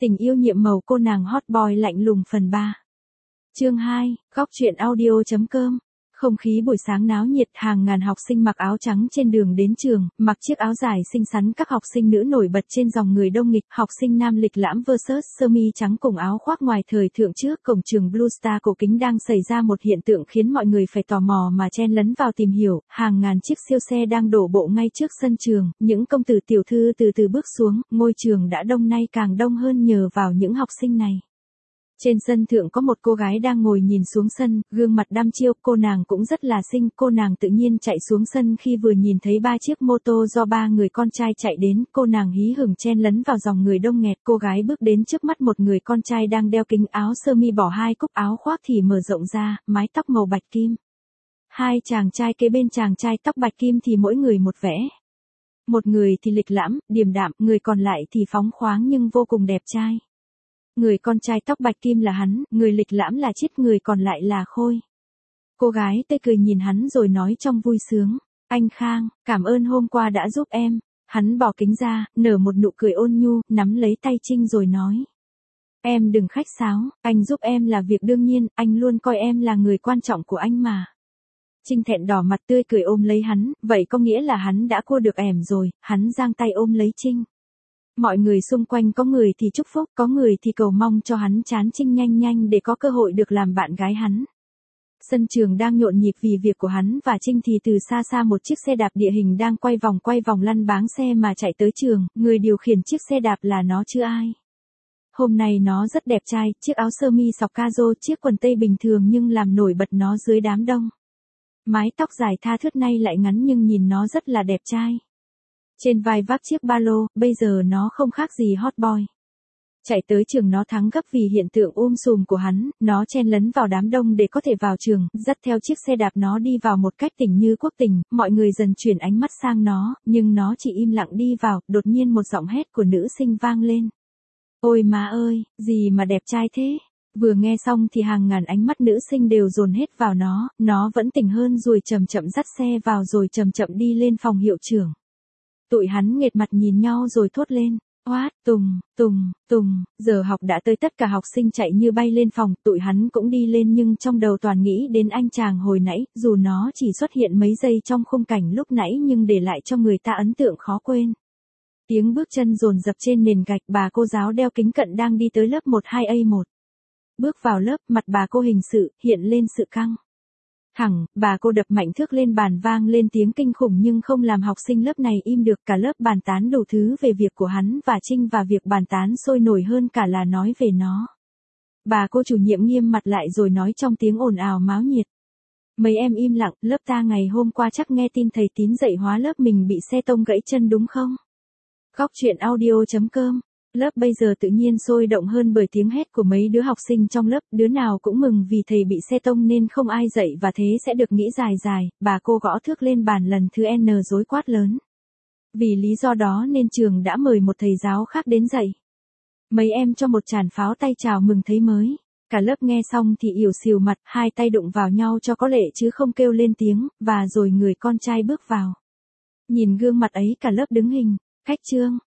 Tình yêu nhiệm màu cô nàng hot boy lạnh lùng phần 3. Chương 2, góc truyện audio.com. Không khí buổi sáng náo nhiệt, hàng ngàn học sinh mặc áo trắng trên đường đến trường, mặc chiếc áo dài xinh xắn, các học sinh nữ nổi bật trên dòng người đông nghịch, học sinh nam lịch lãm versus sơ mi trắng cùng áo khoác ngoài thời thượng. Trước cổng trường Blue Star cổ kính đang xảy ra một hiện tượng khiến mọi người phải tò mò mà chen lấn vào tìm hiểu, hàng ngàn chiếc siêu xe đang đổ bộ ngay trước sân trường, những công tử tiểu thư từ từ bước xuống, ngôi trường đã đông nay càng đông hơn nhờ vào những học sinh này. Trên sân thượng có một cô gái đang ngồi nhìn xuống sân, gương mặt đăm chiêu, cô nàng cũng rất là xinh, cô nàng tự nhiên chạy xuống sân khi vừa nhìn thấy 3 chiếc mô tô do 3 người con trai chạy đến, cô nàng hí hửng chen lấn vào dòng người đông nghẹt, cô gái bước đến trước mắt một người con trai đang đeo kính áo sơ mi bỏ 2 cúc áo khoác thì mở rộng ra, mái tóc màu bạch kim. 2 chàng trai kế bên chàng trai tóc bạch kim thì mỗi người một vẻ. Một người thì lịch lãm, điềm đạm, người còn lại thì phóng khoáng nhưng vô cùng đẹp trai. Người con trai tóc bạch kim là hắn, người lịch lãm là Chiết, người còn lại là Khôi. Cô gái tươi cười nhìn hắn rồi nói trong vui sướng, anh Khang, cảm ơn hôm qua đã giúp em. Hắn bỏ kính ra, nở một nụ cười ôn nhu, nắm lấy tay Trinh rồi nói. Em đừng khách sáo, anh giúp em là việc đương nhiên, anh luôn coi em là người quan trọng của anh mà. Trinh thẹn đỏ mặt tươi cười ôm lấy hắn, vậy có nghĩa là hắn đã cua được ẻm rồi, hắn giang tay ôm lấy Trinh. Mọi người xung quanh có người thì chúc phúc, có người thì cầu mong cho hắn chán Trinh nhanh nhanh để có cơ hội được làm bạn gái hắn. Sân trường đang nhộn nhịp vì việc của hắn và Trinh thì từ xa xa một chiếc xe đạp địa hình đang quay vòng lăn báng xe mà chạy tới trường, người điều khiển chiếc xe đạp là nó chứ ai. Hôm nay nó rất đẹp trai, chiếc áo sơ mi sọc caro, chiếc quần tây bình thường nhưng làm nổi bật nó dưới đám đông. Mái tóc dài tha thướt nay lại ngắn nhưng nhìn nó rất là đẹp trai. Trên vai vác chiếc ba lô, bây giờ nó không khác gì hot boy. Chạy tới trường nó thắng gấp vì hiện tượng sùm của hắn, nó chen lấn vào đám đông để có thể vào trường, dắt theo chiếc xe đạp nó đi vào một cách tỉnh như quốc tình, mọi người dần chuyển ánh mắt sang nó, nhưng nó chỉ im lặng đi vào, đột nhiên một giọng hét của nữ sinh vang lên. Ôi má ơi, gì mà đẹp trai thế? Vừa nghe xong thì hàng ngàn ánh mắt nữ sinh đều dồn hết vào nó vẫn tỉnh hơn rồi chậm chậm dắt xe vào rồi chậm chậm đi lên phòng hiệu trưởng. Tụi hắn nghệt mặt nhìn nhau rồi thốt lên, oát, tùng, giờ học đã tới, tất cả học sinh chạy như bay lên phòng, tụi hắn cũng đi lên nhưng trong đầu toàn nghĩ đến anh chàng hồi nãy, dù nó chỉ xuất hiện mấy giây trong khung cảnh lúc nãy nhưng để lại cho người ta ấn tượng khó quên. Tiếng bước chân dồn dập trên nền gạch, bà cô giáo đeo kính cận đang đi tới lớp 12A1. Bước vào lớp, mặt bà cô hình sự, hiện lên sự căng thẳng, bà cô đập mạnh thước lên bàn vang lên tiếng kinh khủng nhưng không làm học sinh lớp này im được, cả lớp bàn tán đủ thứ về việc của hắn và Trinh và việc bàn tán sôi nổi hơn cả là nói về nó. Bà cô chủ nhiệm nghiêm mặt lại rồi nói trong tiếng ồn ào máo nhiệt. Mấy em im lặng, lớp ta ngày hôm qua chắc nghe tin thầy Tín dạy hóa lớp mình bị xe tông gãy chân đúng không? Góc truyện audio.com. Lớp bây giờ tự nhiên sôi động hơn bởi tiếng hét của mấy đứa học sinh trong lớp, đứa nào cũng mừng vì thầy bị xe tông nên không ai dạy và thế sẽ được nghĩ dài, bà cô gõ thước lên bàn lần thứ N rối quát lớn. Vì lý do đó nên trường đã mời một thầy giáo khác đến dạy. Mấy em cho một tràng pháo tay chào mừng thấy mới. Cả lớp nghe xong thì ỉu xìu mặt, hai tay đụng vào nhau cho có lệ chứ không kêu lên tiếng, và rồi người con trai bước vào. Nhìn gương mặt ấy cả lớp đứng hình, khách trương.